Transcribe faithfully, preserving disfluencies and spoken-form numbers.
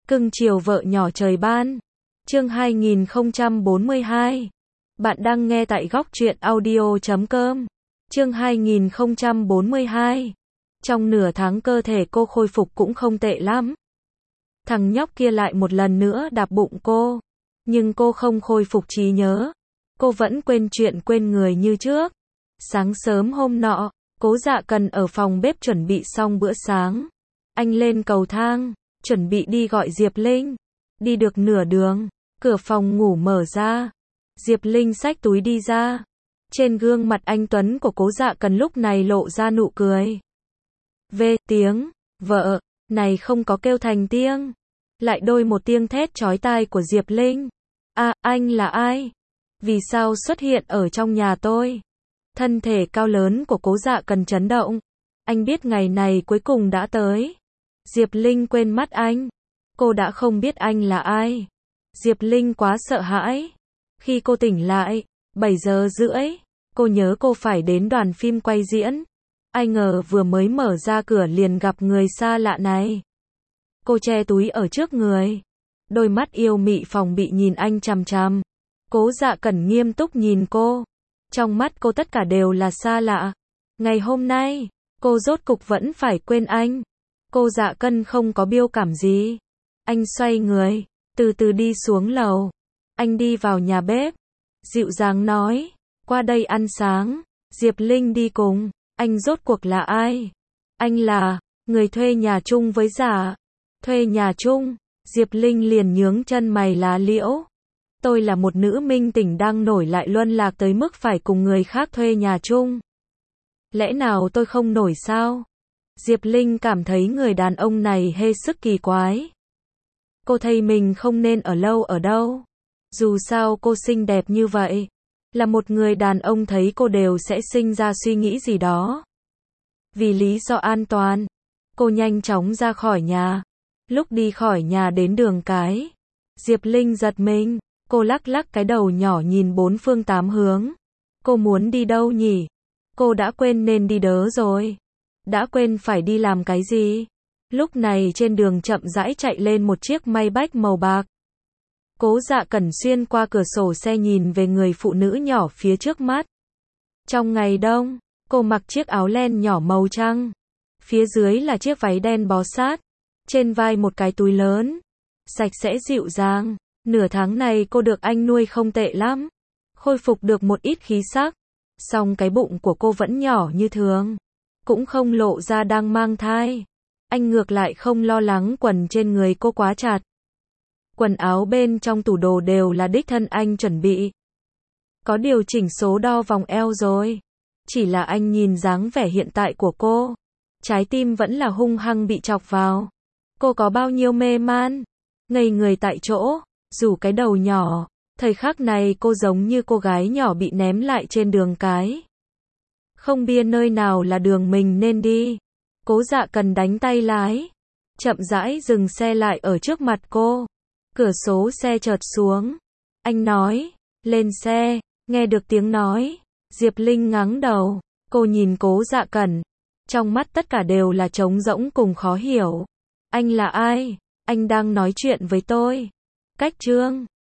Cưng chiều vợ nhỏ trời ban. Chương hai nghìn không trăm bốn mươi hai. Bạn đang nghe tại góc truyện audio chấm com. Chương hai nghìn không trăm bốn mươi hai. Trong nửa tháng cơ thể cô khôi phục cũng không tệ lắm. Thằng nhóc kia lại một lần nữa đạp bụng cô. Nhưng cô không khôi phục trí nhớ. Cô vẫn quên chuyện quên người như trước. Sáng sớm hôm nọ, Cố Dạ Cần ở phòng bếp chuẩn bị xong bữa sáng. Anh lên cầu thang, chuẩn bị đi gọi Diệp Linh. Đi được nửa đường, cửa phòng ngủ mở ra. Diệp Linh xách túi đi ra. Trên gương mặt anh tuấn của Cố Dạ Cần lúc này lộ ra nụ cười. Về tiếng, vợ, này không có kêu thành tiếng. Lại đôi một tiếng thét chói tai của Diệp Linh. À, anh là ai? Vì sao xuất hiện ở trong nhà tôi? Thân thể cao lớn của Cố Dạ Cần chấn động. Anh biết ngày này cuối cùng đã tới. Diệp Linh quên mất anh. Cô đã không biết anh là ai. Diệp Linh quá sợ hãi. Khi cô tỉnh lại, bảy giờ rưỡi, cô nhớ cô phải đến đoàn phim quay diễn. Ai ngờ vừa mới mở ra cửa liền gặp người xa lạ này. Cô che túi ở trước người. Đôi mắt yêu mị phòng bị nhìn anh chằm chằm. Cố Dạ Cần nghiêm túc nhìn cô. Trong mắt cô tất cả đều là xa lạ. Ngày hôm nay, cô rốt cục vẫn phải quên anh. Cô Dạ Cần không có biểu cảm gì. Anh xoay người, từ từ đi xuống lầu. Anh đi vào nhà bếp. Dịu dàng nói, qua đây ăn sáng. Diệp Linh đi cùng. Anh rốt cuộc là ai? Anh là người thuê nhà chung với Dạ. Thuê nhà chung. Diệp Linh liền nhướng chân mày lá liễu. Tôi là một nữ minh tỉnh đang nổi lại luân lạc tới mức phải cùng người khác thuê nhà chung. Lẽ nào tôi không nổi sao? Diệp Linh cảm thấy người đàn ông này hết sức kỳ quái. Cô thấy mình không nên ở lâu ở đâu. Dù sao cô xinh đẹp như vậy. Là một người đàn ông thấy cô đều sẽ sinh ra suy nghĩ gì đó. Vì lý do an toàn, cô nhanh chóng ra khỏi nhà. Lúc đi khỏi nhà đến đường cái, Diệp Linh giật mình. Cô lắc lắc cái đầu nhỏ nhìn bốn phương tám hướng. Cô muốn đi đâu nhỉ? Cô đã quên nên đi đớ rồi. Đã quên phải đi làm cái gì? Lúc này trên đường chậm rãi chạy lên một chiếc Maybach màu bạc. Cố Dạ Cần xuyên qua cửa sổ xe nhìn về người phụ nữ nhỏ phía trước mắt. Trong ngày đông, cô mặc chiếc áo len nhỏ màu trắng. Phía dưới là chiếc váy đen bó sát. Trên vai một cái túi lớn. Sạch sẽ dịu dàng. Nửa tháng này cô được anh nuôi không tệ lắm. Khôi phục được một ít khí sắc. Song cái bụng của cô vẫn nhỏ như thường. Cũng không lộ ra đang mang thai. Anh ngược lại không lo lắng quần trên người cô quá chặt. Quần áo bên trong tủ đồ đều là đích thân anh chuẩn bị. Có điều chỉnh số đo vòng eo rồi. Chỉ là anh nhìn dáng vẻ hiện tại của cô. Trái tim vẫn là hung hăng bị chọc vào. Cô có bao nhiêu mê man. Ngây người tại chỗ. Rủ cái đầu nhỏ. Thời khắc này cô giống như cô gái nhỏ bị ném lại trên đường cái. Không biết nơi nào là đường mình nên đi. Cố Dạ Cần đánh tay lái. Chậm rãi dừng xe lại ở trước mặt cô. Cửa số xe chợt xuống. Anh nói, lên xe. Nghe được tiếng nói. Diệp Linh ngẩng đầu. Cô nhìn Cố Dạ Cần. Trong mắt tất cả đều là trống rỗng cùng khó hiểu. Anh là ai? Anh đang nói chuyện với tôi. Cách chương